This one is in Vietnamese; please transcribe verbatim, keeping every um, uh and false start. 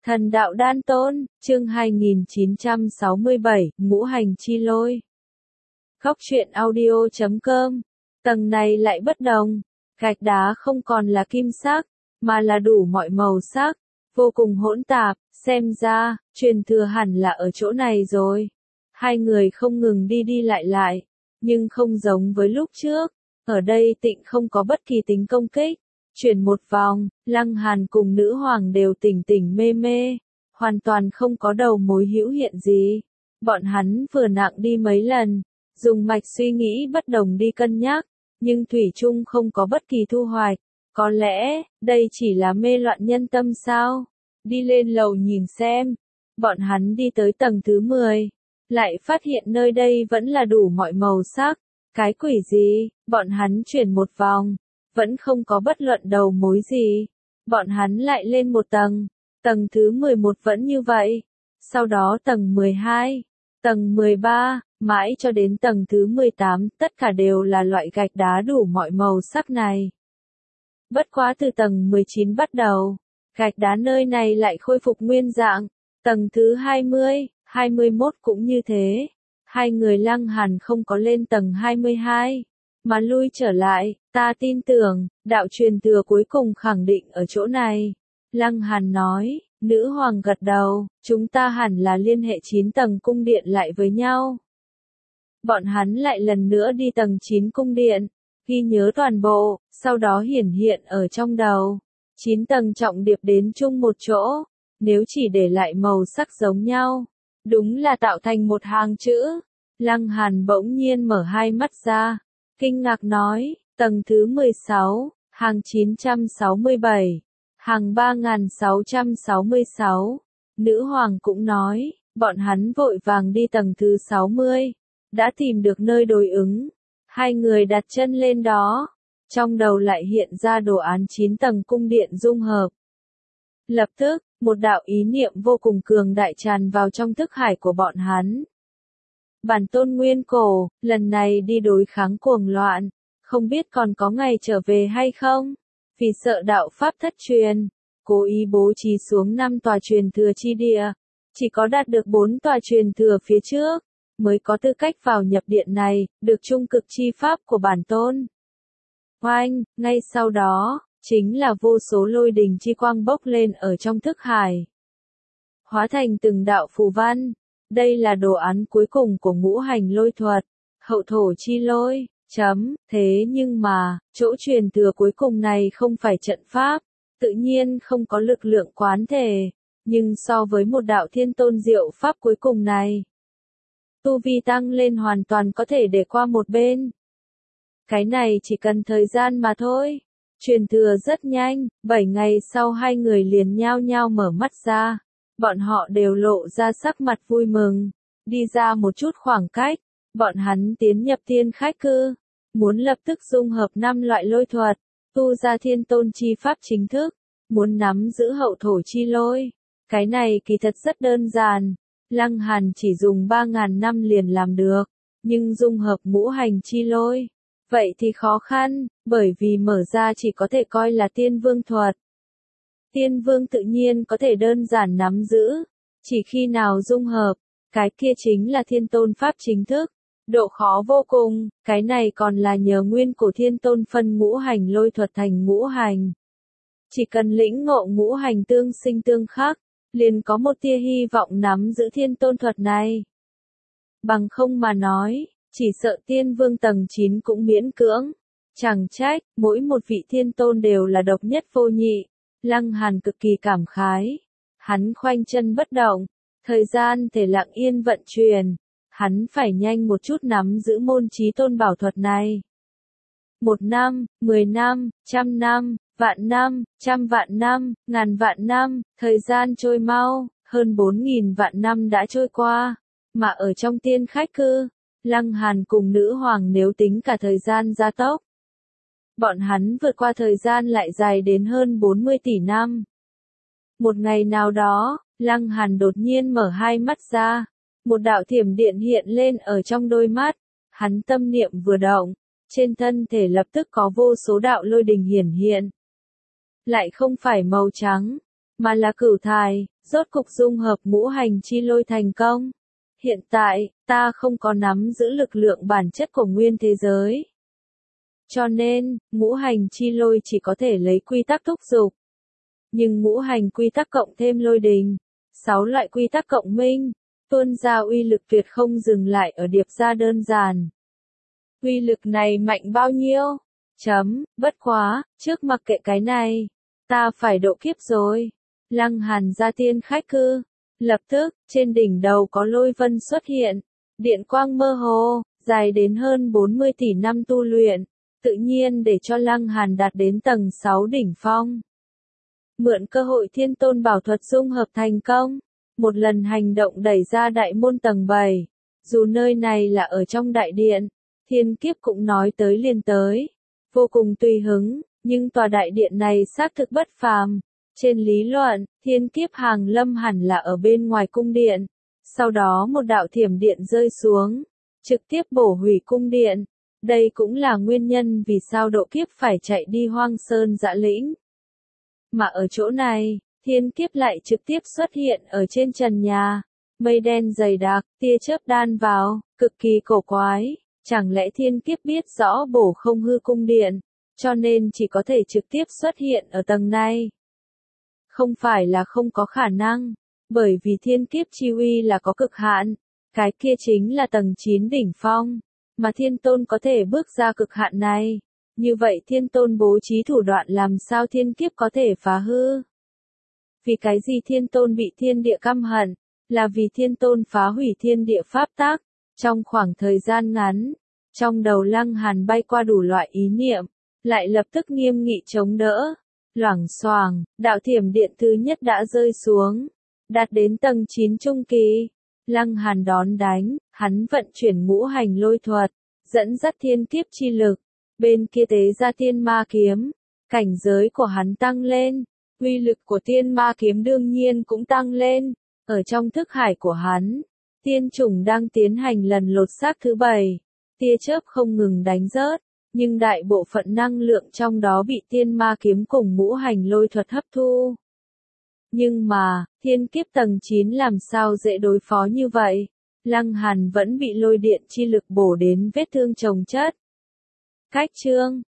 Thần đạo đan tôn, chương hai nghìn chín trăm sáu mươi bảy, ngũ hành chi lôi. Góc truyện audio chấm com. Tầng này lại bất đồng, gạch đá không còn là kim sắc, mà là đủ mọi màu sắc, vô cùng hỗn tạp, xem ra, truyền thừa hẳn là ở chỗ này rồi. Hai người không ngừng đi đi lại lại, nhưng không giống với lúc trước, ở đây Tịnh không có bất kỳ tính công kích. Chuyển một vòng, Lăng Hàn cùng nữ hoàng đều tỉnh tỉnh mê mê, hoàn toàn không có đầu mối hữu hiện gì. Bọn hắn vừa nặng đi mấy lần, dùng mạch suy nghĩ bất đồng đi cân nhắc, nhưng thủy chung không có bất kỳ thu hoạch. Có lẽ, đây chỉ là mê loạn nhân tâm sao? Đi lên lầu nhìn xem. Bọn hắn đi tới tầng thứ mười, lại phát hiện nơi đây vẫn là đủ mọi màu sắc. Cái quỷ gì? Bọn hắn chuyển một vòng, vẫn không có bất luận đầu mối gì. Bọn hắn lại lên một tầng, tầng thứ mười một vẫn như vậy. Sau đó tầng mười hai, tầng mười ba, mãi cho đến tầng thứ mười tám, tất cả đều là loại gạch đá đủ mọi màu sắc này. Bất quá từ tầng mười chín bắt đầu, gạch đá nơi này lại khôi phục nguyên dạng. Tầng thứ hai mươi, hai mươi mốt cũng như thế. Hai người Lăng Hàn không có lên tầng hai mươi hai, mà lui trở lại. Ta tin tưởng, đạo truyền thừa cuối cùng khẳng định ở chỗ này. Lăng Hàn nói, nữ hoàng gật đầu, chúng ta hẳn là liên hệ chín tầng cung điện lại với nhau. Bọn hắn lại lần nữa đi tầng chín cung điện, ghi nhớ toàn bộ, sau đó hiển hiện ở trong đầu. chín tầng trọng điệp đến chung một chỗ, nếu chỉ để lại màu sắc giống nhau, đúng là tạo thành một hàng chữ. Lăng Hàn bỗng nhiên mở hai mắt ra, kinh ngạc nói, tầng thứ mười sáu, hàng chín trăm sáu mươi bảy, hàng ba nghìn sáu trăm sáu mươi sáu. Nữ hoàng cũng nói, bọn hắn vội vàng đi tầng thứ sáu mươi, đã tìm được nơi đối ứng. Hai người đặt chân lên đó, trong đầu lại hiện ra đồ án chín tầng cung điện dung hợp. Lập tức, một đạo ý niệm vô cùng cường đại tràn vào trong thức hải của bọn hắn. Bản tôn nguyên cổ, lần này đi đối kháng cuồng loạn, không biết còn có ngày trở về hay không? Vì sợ đạo pháp thất truyền, cố ý bố trí xuống năm tòa truyền thừa chi địa, chỉ có đạt được bốn tòa truyền thừa phía trước, mới có tư cách vào nhập điện này, được trung cực chi pháp của bản tôn. Oanh, ngay sau đó, chính là vô số lôi đình chi quang bốc lên ở trong thức hải. Hóa thành từng đạo phù văn, đây là đồ án cuối cùng của ngũ hành lôi thuật, hậu thổ chi lôi. Chấm, thế nhưng mà, chỗ truyền thừa cuối cùng này không phải trận pháp, tự nhiên không có lực lượng quán thể, nhưng so với một đạo thiên tôn diệu pháp cuối cùng này, tu vi tăng lên hoàn toàn có thể để qua một bên. Cái này chỉ cần thời gian mà thôi. Truyền thừa rất nhanh, bảy ngày sau hai người liền nhao nhao mở mắt ra, bọn họ đều lộ ra sắc mặt vui mừng, đi ra một chút khoảng cách, bọn hắn tiến nhập tiên khách cư. Muốn lập tức dung hợp năm loại lôi thuật, tu ra thiên tôn chi pháp chính thức, muốn nắm giữ hậu thổ chi lôi. Cái này kỳ thật rất đơn giản, Lăng Hàn chỉ dùng ba nghìn năm liền làm được, nhưng dung hợp ngũ hành chi lôi, vậy thì khó khăn, bởi vì mở ra chỉ có thể coi là tiên vương thuật. Tiên vương tự nhiên có thể đơn giản nắm giữ, chỉ khi nào dung hợp, cái kia chính là thiên tôn pháp chính thức. Độ khó vô cùng, cái này còn là nhờ nguyên cổ thiên tôn phân ngũ hành lôi thuật thành ngũ hành. Chỉ cần lĩnh ngộ ngũ hành tương sinh tương khắc, liền có một tia hy vọng nắm giữ thiên tôn thuật này. Bằng không mà nói, chỉ sợ tiên vương tầng chín cũng miễn cưỡng. Chẳng trách, mỗi một vị thiên tôn đều là độc nhất vô nhị. Lăng Hàn cực kỳ cảm khái. Hắn khoanh chân bất động, thời gian thể lặng yên vận chuyển. Hắn phải nhanh một chút nắm giữ môn chí tôn bảo thuật này. Một năm, mười năm, trăm năm, vạn năm, trăm vạn năm, ngàn vạn năm, thời gian trôi mau, hơn bốn nghìn vạn năm đã trôi qua. Mà ở trong tiên khách cư, Lăng Hàn cùng nữ hoàng nếu tính cả thời gian gia tốc, bọn hắn vượt qua thời gian lại dài đến hơn bốn mươi tỷ năm. Một ngày nào đó, Lăng Hàn đột nhiên mở hai mắt ra. Một đạo thiểm điện hiện lên ở trong đôi mắt, hắn tâm niệm vừa động, trên thân thể lập tức có vô số đạo lôi đình hiển hiện. Lại không phải màu trắng, mà là cửu thải, Rốt cục dung hợp ngũ hành chi lôi thành công. Hiện tại, ta không có nắm giữ lực lượng bản chất của nguyên thế giới. Cho nên, ngũ hành chi lôi chỉ có thể lấy quy tắc thúc giục. Nhưng ngũ hành quy tắc cộng thêm lôi đình, sáu loại quy tắc cộng minh, tuôn ra uy lực tuyệt không dừng lại ở điệp ra đơn giản. Uy lực này mạnh bao nhiêu? Chấm, bất quá, trước mặc kệ cái này, ta phải độ kiếp rồi. Lăng Hàn ra tiên khách cư. Lập tức, trên đỉnh đầu có lôi vân xuất hiện. Điện quang mơ hồ, dài đến hơn bốn mươi tỷ năm tu luyện. Tự nhiên để cho Lăng Hàn đạt đến tầng sáu đỉnh phong. Mượn cơ hội thiên tôn bảo thuật dung hợp thành công. Một lần hành động đẩy ra đại môn tầng bảy. Dù nơi này là ở trong đại điện, thiên kiếp cũng nói tới liền tới. Vô cùng tùy hứng, nhưng tòa đại điện này xác thực bất phàm. Trên lý luận, thiên kiếp hàng lâm hẳn là ở bên ngoài cung điện. Sau đó một đạo thiểm điện rơi xuống, trực tiếp bổ hủy cung điện. Đây cũng là nguyên nhân vì sao độ kiếp phải chạy đi Hoang Sơn Dã Lĩnh. Mà ở chỗ này, thiên kiếp lại trực tiếp xuất hiện ở trên trần nhà. Mây đen dày đặc, tia chớp đan vào, cực kỳ cổ quái. Chẳng lẽ thiên kiếp biết rõ bổ không hư cung điện, cho nên chỉ có thể trực tiếp xuất hiện ở tầng này? Không phải là không có khả năng, bởi vì thiên kiếp chi uy là có cực hạn, cái kia chính là tầng chín đỉnh phong, mà thiên tôn có thể bước ra cực hạn này. Như vậy thiên tôn bố trí thủ đoạn làm sao thiên kiếp có thể phá hư? Vì cái gì thiên tôn bị thiên địa căm hận? Là vì thiên tôn phá hủy thiên địa pháp tắc. Trong khoảng thời gian ngắn, trong đầu Lăng Hàn bay qua đủ loại ý niệm, lại lập tức nghiêm nghị chống đỡ. Loảng xoảng, đạo thiểm điện thứ nhất đã rơi xuống, đạt đến tầng chín trung kỳ. Lăng Hàn đón đánh, hắn vận chuyển ngũ hành lôi thuật, dẫn dắt thiên kiếp chi lực. Bên kia tế ra tiên ma kiếm, cảnh giới của hắn tăng lên, uy lực của tiên ma kiếm đương nhiên cũng tăng lên. Ở trong thức hải của hắn, tiên trùng đang tiến hành lần lột xác thứ bảy, tia chớp không ngừng đánh rớt, nhưng đại bộ phận năng lượng trong đó bị tiên ma kiếm cùng ngũ hành lôi thuật hấp thu. Nhưng mà, thiên kiếp tầng chín làm sao dễ đối phó như vậy? Lăng Hàn vẫn bị lôi điện chi lực bổ đến vết thương chồng chất. Cách chương